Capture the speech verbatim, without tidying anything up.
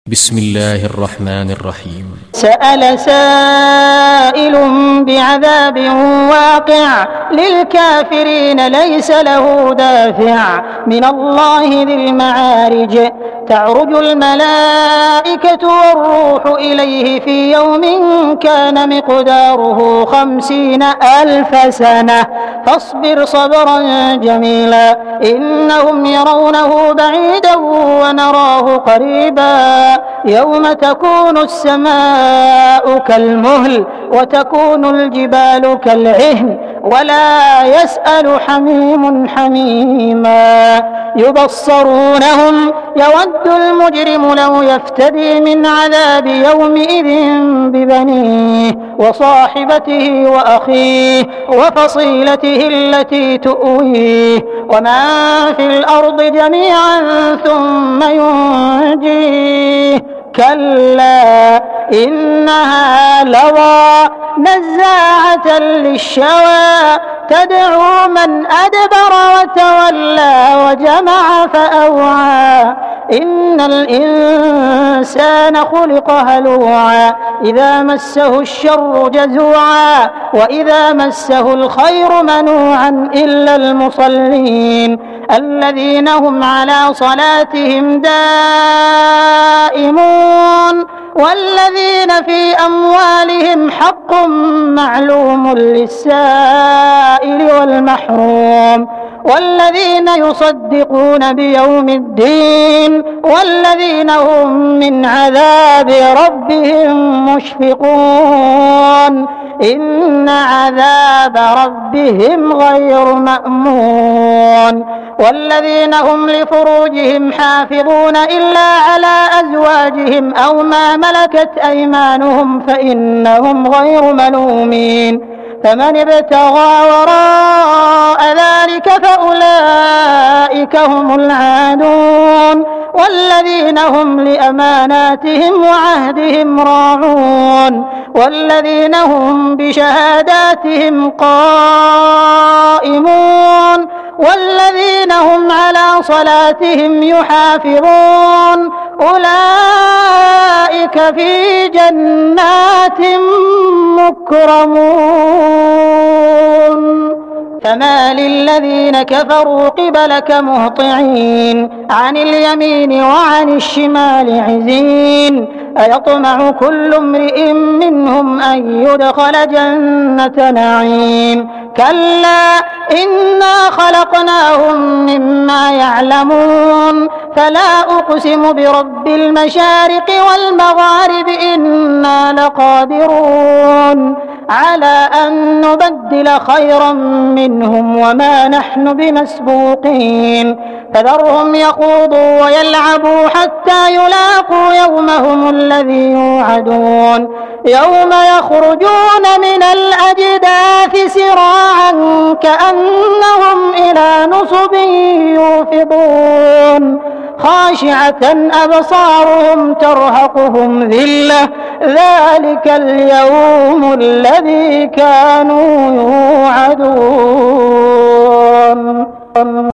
بسم الله الرحمن الرحيم. سأل سائل بعذاب واقع للكافرين ليس له دافع من الله ذي المعارج تعرج الملائكة والروح إليه في يوم كان مقداره خمسين ألف سنة فاصبر صبرا جميلا إنهم يرونه بعيدا ونراه قريبا يوم تكون السماء كالمهل وتكون الجبال كالعهن ولا يسأل حميم حميما يبصرونهم يود المجرم لو يفتدي من عذاب يومئذ ببنيه وصاحبته وأخيه وفصيلته التي تؤويه ومن في الأرض جميعا ثم ينجيه كلا إنها لظى نزاعة للشوى تدعو من أدبر وتولى وجمع فأوعى إن الإنسان خلق هلوعا إذا مسه الشر جزوعا وإذا مسه الخير منوعا إلا المصلين الذين هم على صلاتهم دائمون والذين في أموالهم حق معلوم للسائل والمحروم والذين يصدقون بيوم الدين والذين هم من عذاب ربهم مشفقون إن عذاب ربهم غير مأمون والذين هم لفروجهم حافظون إلا على أزواجهم أو ما ملكت أيمانهم فإنهم غير ملومين فمن ابتغى وراء ذلك فأولئك هم العادون والذين هم لأماناتهم وعهدهم راعون والذين هم بشهاداتهم قائمون والذين هم على صلاتهم يحافظون أولئك في جنات مكرمون فما للذين كفروا قبلك مهطعين عن اليمين وعن الشمال عزين أيطمع كل امرئ منهم أن يدخل جنة نعيم كلا إنا خلقناهم مما يعلمون فلا أقسم برب المشارق والمغارب إنا لقادرون على أن نبدل خيرا منهم وما نحن بمسبوقين فذرهم يخوضوا ويلعبوا حتى يلاقوا يومهم الذي يوعدون يوم يخرجون من الأجداث سراعا كأنهم إلى نصب يوفضون خاشعة أبصارهم ترهقهم ذلة ذلك اليوم الذي كانوا يوعدون.